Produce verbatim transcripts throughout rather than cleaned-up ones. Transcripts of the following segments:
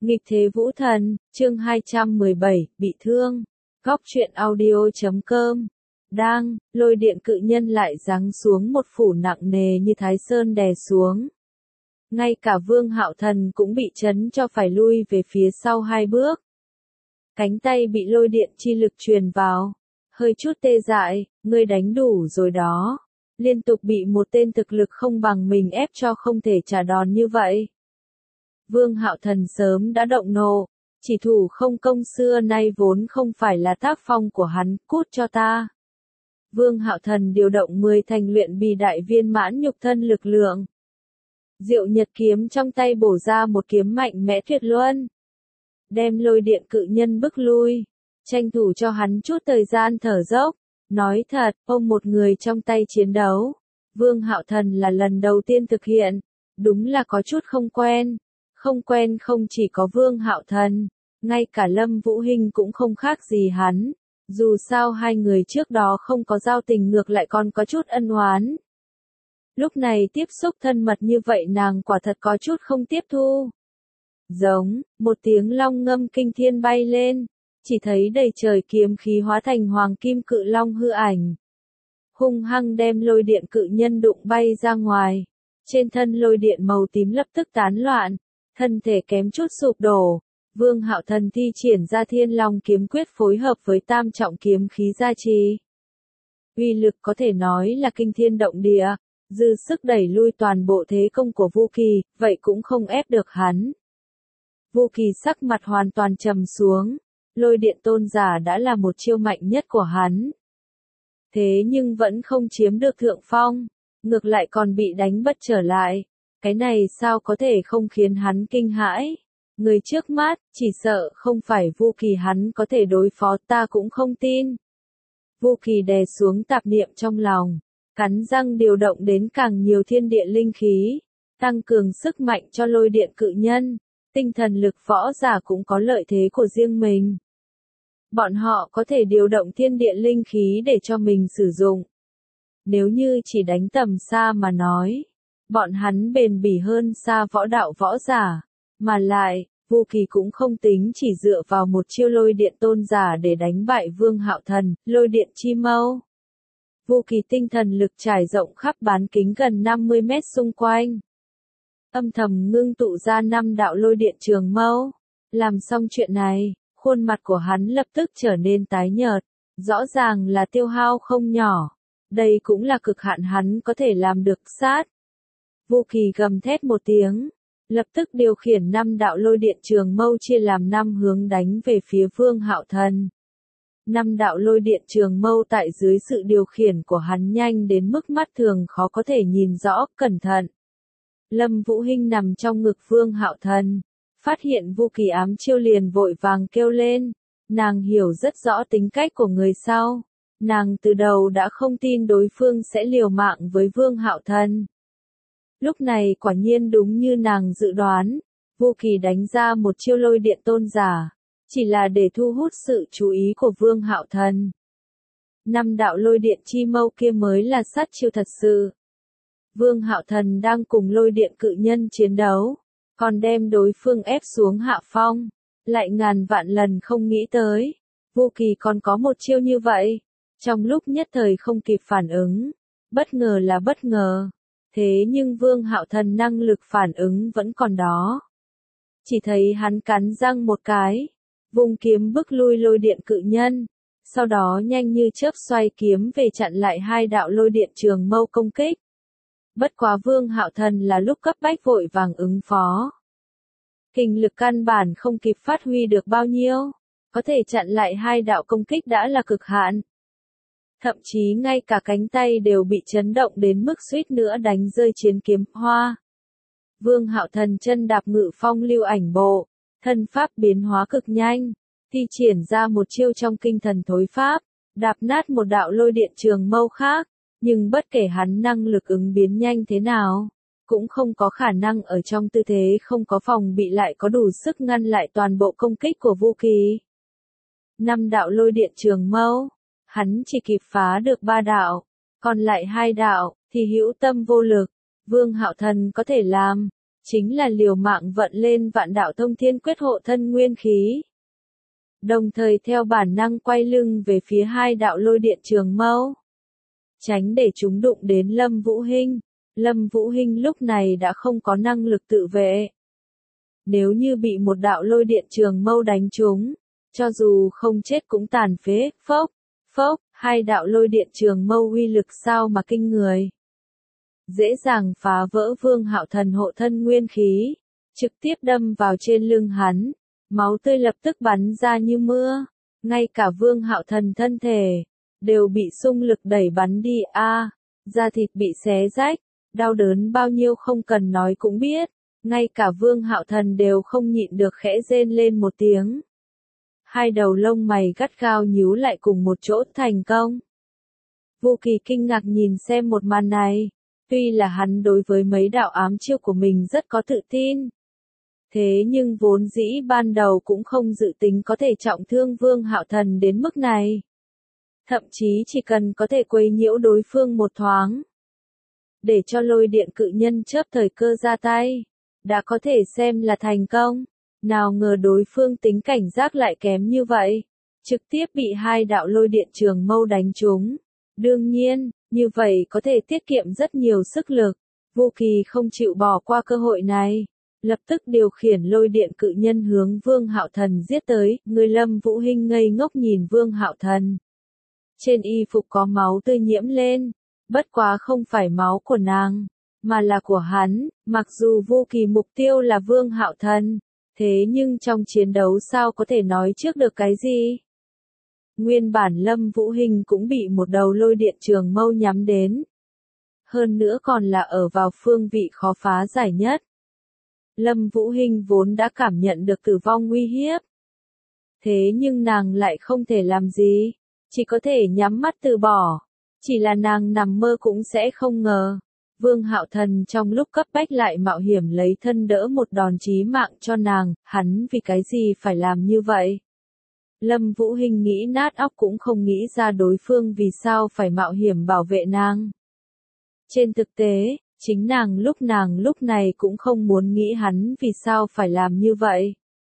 Nghịch thế vũ thần, chương hai trăm mười bảy, bị thương. Góc truyện audio chấm com. Đang, lôi điện cự nhân lại giáng xuống một phủ nặng nề như Thái Sơn đè xuống. Ngay cả Vương Hạo Thần cũng bị chấn cho phải lui về phía sau hai bước. Cánh tay bị lôi điện chi lực truyền vào. Hơi chút tê dại, ngươi đánh đủ rồi đó. Liên tục bị một tên thực lực không bằng mình ép cho không thể trả đòn như vậy. Vương Hạo Thần sớm đã động nộ, chỉ thủ không công xưa nay vốn không phải là tác phong của hắn, cút cho ta. Vương Hạo Thần điều động mười thành luyện bì đại viên mãn nhục thân lực lượng. Diệu Nhật kiếm trong tay bổ ra một kiếm mạnh mẽ tuyệt luân. Đem lôi điện cự nhân bức lui, tranh thủ cho hắn chút thời gian thở dốc. Nói thật, ôm một người trong tay chiến đấu, Vương Hạo Thần là lần đầu tiên thực hiện, đúng là có chút không quen. Không quen không chỉ có Vương Hạo Thần, ngay cả Lâm Vũ Hinh cũng không khác gì hắn. Dù sao hai người trước đó không có giao tình ngược lại còn có chút ân oán. Lúc này tiếp xúc thân mật như vậy nàng quả thật có chút không tiếp thu. Giống, một tiếng long ngâm kinh thiên bay lên, chỉ thấy đầy trời kiếm khí hóa thành hoàng kim cự long hư ảnh. Hung hăng đem lôi điện cự nhân đụng bay ra ngoài. Trên thân lôi điện màu tím lập tức tán loạn. Thân thể kém chút sụp đổ, Vương Hạo Thần thi triển ra Thiên Long kiếm quyết phối hợp với tam trọng kiếm khí gia trì. Uy lực có thể nói là kinh thiên động địa, dư sức đẩy lui toàn bộ thế công của Vu Kỳ, vậy cũng không ép được hắn. Vu Kỳ sắc mặt hoàn toàn trầm xuống, lôi điện tôn giả đã là một chiêu mạnh nhất của hắn. Thế nhưng vẫn không chiếm được thượng phong, ngược lại còn bị đánh bất trở lại. Cái này sao có thể không khiến hắn kinh hãi? Người trước mắt, chỉ sợ không phải Vu Kỳ hắn có thể đối phó, ta cũng không tin. Vu Kỳ đè xuống tạp niệm trong lòng, cắn răng điều động đến càng nhiều thiên địa linh khí, tăng cường sức mạnh cho lôi điện cự nhân. Tinh thần lực võ giả cũng có lợi thế của riêng mình. Bọn họ có thể điều động thiên địa linh khí để cho mình sử dụng. Nếu như chỉ đánh tầm xa mà nói, bọn hắn bền bỉ hơn xa võ đạo võ giả, mà lại, Vu Kỳ cũng không tính chỉ dựa vào một chiêu lôi điện tôn giả để đánh bại Vương Hạo Thần, lôi điện chi mâu. Vu Kỳ tinh thần lực trải rộng khắp bán kính gần năm mươi mét xung quanh. Âm thầm ngưng tụ ra năm đạo lôi điện trường mâu. Làm xong chuyện này, khuôn mặt của hắn lập tức trở nên tái nhợt, rõ ràng là tiêu hao không nhỏ. Đây cũng là cực hạn hắn có thể làm được sát. Vu Kỳ gầm thét một tiếng, lập tức điều khiển năm đạo lôi điện trường mâu chia làm năm hướng đánh về phía Vương Hạo Thần. Năm đạo lôi điện trường mâu tại dưới sự điều khiển của hắn nhanh đến mức mắt thường khó có thể nhìn rõ, cẩn thận. Lâm Vũ Hinh nằm trong ngực Vương Hạo Thần, phát hiện Vu Kỳ ám chiêu liền vội vàng kêu lên, nàng hiểu rất rõ tính cách của người sau, nàng từ đầu đã không tin đối phương sẽ liều mạng với Vương Hạo Thần. Lúc này quả nhiên đúng như nàng dự đoán, Vu Kỳ đánh ra một chiêu lôi điện tôn giả, chỉ là để thu hút sự chú ý của Vương Hạo Thần. Năm đạo lôi điện chi mâu kia mới là sát chiêu thật sự. Vương Hạo Thần đang cùng lôi điện cự nhân chiến đấu, còn đem đối phương ép xuống hạ phong, lại ngàn vạn lần không nghĩ tới, Vu Kỳ còn có một chiêu như vậy. Trong lúc nhất thời không kịp phản ứng, bất ngờ là bất ngờ. Thế nhưng Vương Hạo Thần năng lực phản ứng vẫn còn đó. Chỉ thấy hắn cắn răng một cái, vùng kiếm bức lui lôi điện cự nhân, sau đó nhanh như chớp xoay kiếm về chặn lại hai đạo lôi điện trường mâu công kích. Bất quá Vương Hạo Thần là lúc cấp bách vội vàng ứng phó. Kình lực căn bản không kịp phát huy được bao nhiêu, có thể chặn lại hai đạo công kích đã là cực hạn. Thậm chí ngay cả cánh tay đều bị chấn động đến mức suýt nữa đánh rơi chiến kiếm hoa. Vương Hạo Thần chân đạp ngự phong lưu ảnh bộ, thân pháp biến hóa cực nhanh, thi triển ra một chiêu trong kinh thần thối pháp, đạp nát một đạo lôi điện trường mâu khác, nhưng bất kể hắn năng lực ứng biến nhanh thế nào, cũng không có khả năng ở trong tư thế không có phòng bị lại có đủ sức ngăn lại toàn bộ công kích của Vu Kỳ. Năm đạo lôi điện trường mâu, hắn chỉ kịp phá được ba đạo, còn lại hai đạo thì hữu tâm vô lực. Vương Hạo Thần có thể làm, chính là liều mạng vận lên vạn đạo thông thiên quyết hộ thân nguyên khí. Đồng thời theo bản năng quay lưng về phía hai đạo lôi điện trường mâu. Tránh để chúng đụng đến Lâm Vũ Hinh. Lâm Vũ Hinh lúc này đã không có năng lực tự vệ. Nếu như bị một đạo lôi điện trường mâu đánh trúng, cho dù không chết cũng tàn phế, phốc, phốc, hai đạo lôi điện trường mâu uy lực sao mà kinh người. Dễ dàng phá vỡ Vương Hạo Thần hộ thân nguyên khí, trực tiếp đâm vào trên lưng hắn, máu tươi lập tức bắn ra như mưa, ngay cả Vương Hạo Thần thân thể đều bị xung lực đẩy bắn đi a, à, da thịt bị xé rách, đau đớn bao nhiêu không cần nói cũng biết, ngay cả Vương Hạo Thần đều không nhịn được khẽ rên lên một tiếng. Hai đầu lông mày gắt gao nhíu lại cùng một chỗ, thành công. Vô Kỳ kinh ngạc nhìn xem một màn này, tuy là hắn đối với mấy đạo ám chiêu của mình rất có tự tin. Thế nhưng vốn dĩ ban đầu cũng không dự tính có thể trọng thương Vương Hạo Thần đến mức này. Thậm chí chỉ cần có thể quấy nhiễu đối phương một thoáng, để cho lôi điện cự nhân chớp thời cơ ra tay, đã có thể xem là thành công. Nào ngờ đối phương tính cảnh giác lại kém như vậy, trực tiếp bị hai đạo lôi điện trường mâu đánh trúng. Đương nhiên, như vậy có thể tiết kiệm rất nhiều sức lực. Vô Kỳ không chịu bỏ qua cơ hội này, lập tức điều khiển lôi điện cự nhân hướng Vương Hạo Thần giết tới. Người Lâm Vũ Hinh ngây ngốc nhìn Vương Hạo Thần. Trên y phục có máu tươi nhiễm lên, bất quá không phải máu của nàng, mà là của hắn. Mặc dù Vô Kỳ mục tiêu là Vương Hạo Thần, thế nhưng trong chiến đấu sao có thể nói trước được cái gì? Nguyên bản Lâm Vũ Hinh cũng bị một đầu lôi điện trường mâu nhắm đến. Hơn nữa còn là ở vào phương vị khó phá giải nhất. Lâm Vũ Hinh vốn đã cảm nhận được tử vong nguy hiếp. Thế nhưng nàng lại không thể làm gì, chỉ có thể nhắm mắt từ bỏ. Chỉ là nàng nằm mơ cũng sẽ không ngờ. Vương Hạo Thần trong lúc cấp bách lại mạo hiểm lấy thân đỡ một đòn chí mạng cho nàng, hắn vì cái gì phải làm như vậy? Lâm Vũ Hinh nghĩ nát óc cũng không nghĩ ra đối phương vì sao phải mạo hiểm bảo vệ nàng. Trên thực tế, chính nàng lúc nàng lúc này cũng không muốn nghĩ hắn vì sao phải làm như vậy.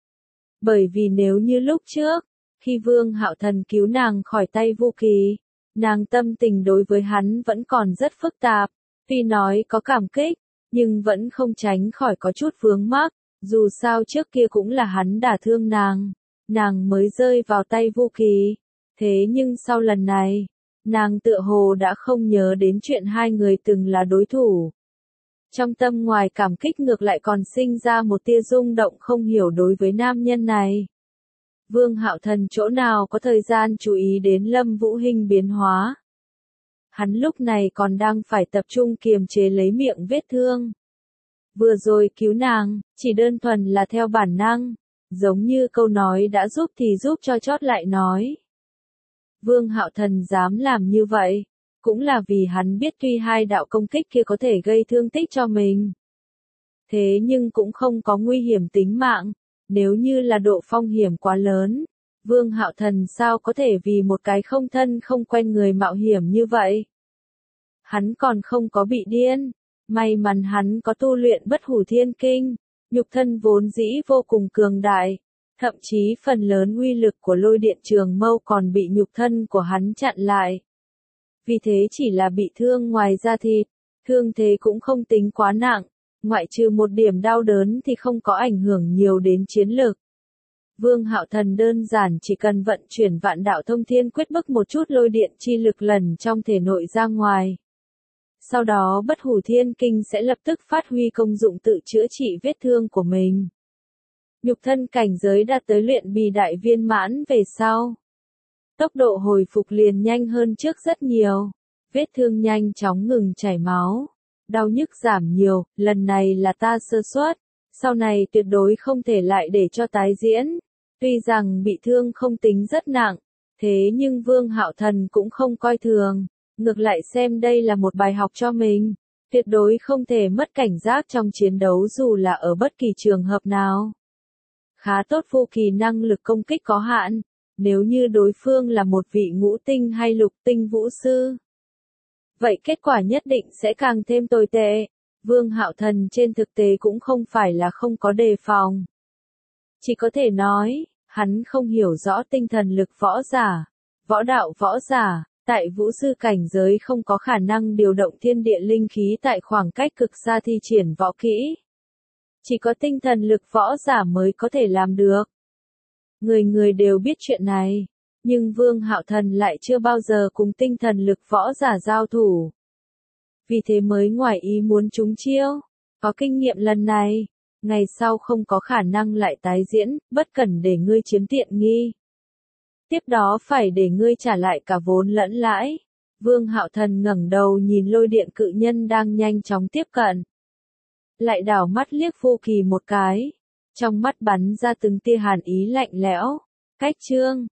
Bởi vì nếu như lúc trước, khi Vương Hạo Thần cứu nàng khỏi tay Vô Kỳ, nàng tâm tình đối với hắn vẫn còn rất phức tạp. Tuy nói có cảm kích, nhưng vẫn không tránh khỏi có chút vướng mắc, dù sao trước kia cũng là hắn đả thương nàng, nàng mới rơi vào tay Vô Kỳ. Thế nhưng sau lần này, nàng tựa hồ đã không nhớ đến chuyện hai người từng là đối thủ. Trong tâm ngoài cảm kích ngược lại còn sinh ra một tia rung động không hiểu đối với nam nhân này. Vương Hạo Thần chỗ nào có thời gian chú ý đến Lâm Vũ Hinh biến hóa. Hắn lúc này còn đang phải tập trung kiềm chế lấy miệng vết thương. Vừa rồi cứu nàng, chỉ đơn thuần là theo bản năng, giống như câu nói đã giúp thì giúp cho chót lại nói. Vương Hạo Thần dám làm như vậy, cũng là vì hắn biết tuy hai đạo công kích kia có thể gây thương tích cho mình. Thế nhưng cũng không có nguy hiểm tính mạng, nếu như là độ phong hiểm quá lớn. Vương Hạo Thần sao có thể vì một cái không thân không quen người mạo hiểm như vậy? Hắn còn không có bị điên, may mắn hắn có tu luyện Bất Hủ Thiên Kinh, nhục thân vốn dĩ vô cùng cường đại, thậm chí phần lớn uy lực của lôi điện trường mâu còn bị nhục thân của hắn chặn lại. Vì thế chỉ là bị thương ngoài da thịt, thương thế cũng không tính quá nặng, ngoại trừ một điểm đau đớn thì không có ảnh hưởng nhiều đến chiến lực. Vương Hạo Thần đơn giản chỉ cần vận chuyển vạn đạo thông thiên quyết bức một chút lôi điện chi lực lần trong thể nội ra ngoài. Sau đó Bất Hủ Thiên Kinh sẽ lập tức phát huy công dụng tự chữa trị vết thương của mình. Nhục thân cảnh giới đạt tới luyện bì đại viên mãn về sau, tốc độ hồi phục liền nhanh hơn trước rất nhiều, vết thương nhanh chóng ngừng chảy máu, đau nhức giảm nhiều, lần này là ta sơ suất, sau này tuyệt đối không thể lại để cho tái diễn. Tuy rằng bị thương không tính rất nặng, thế nhưng Vương Hạo Thần cũng không coi thường, ngược lại xem đây là một bài học cho mình, tuyệt đối không thể mất cảnh giác trong chiến đấu dù là ở bất kỳ trường hợp nào. Khá tốt, Vô Kỳ năng lực công kích có hạn, nếu như đối phương là một vị ngũ tinh hay lục tinh vũ sư, vậy kết quả nhất định sẽ càng thêm tồi tệ. Vương Hạo Thần trên thực tế cũng không phải là không có đề phòng. Chỉ có thể nói, hắn không hiểu rõ tinh thần lực võ giả, võ đạo võ giả, tại vũ sư cảnh giới không có khả năng điều động thiên địa linh khí tại khoảng cách cực xa thi triển võ kỹ. Chỉ có tinh thần lực võ giả mới có thể làm được. Người người đều biết chuyện này, nhưng Vương Hạo Thần lại chưa bao giờ cùng tinh thần lực võ giả giao thủ. Vì thế mới ngoài ý muốn trúng chiêu, có kinh nghiệm lần này, ngày sau không có khả năng lại tái diễn, bất cần để ngươi chiếm tiện nghi. Tiếp đó phải để ngươi trả lại cả vốn lẫn lãi. Vương Hạo Thần ngẩng đầu nhìn lôi điện cự nhân đang nhanh chóng tiếp cận. Lại đảo mắt liếc Vô Kỳ một cái. Trong mắt bắn ra từng tia hàn ý lạnh lẽo. Cách chương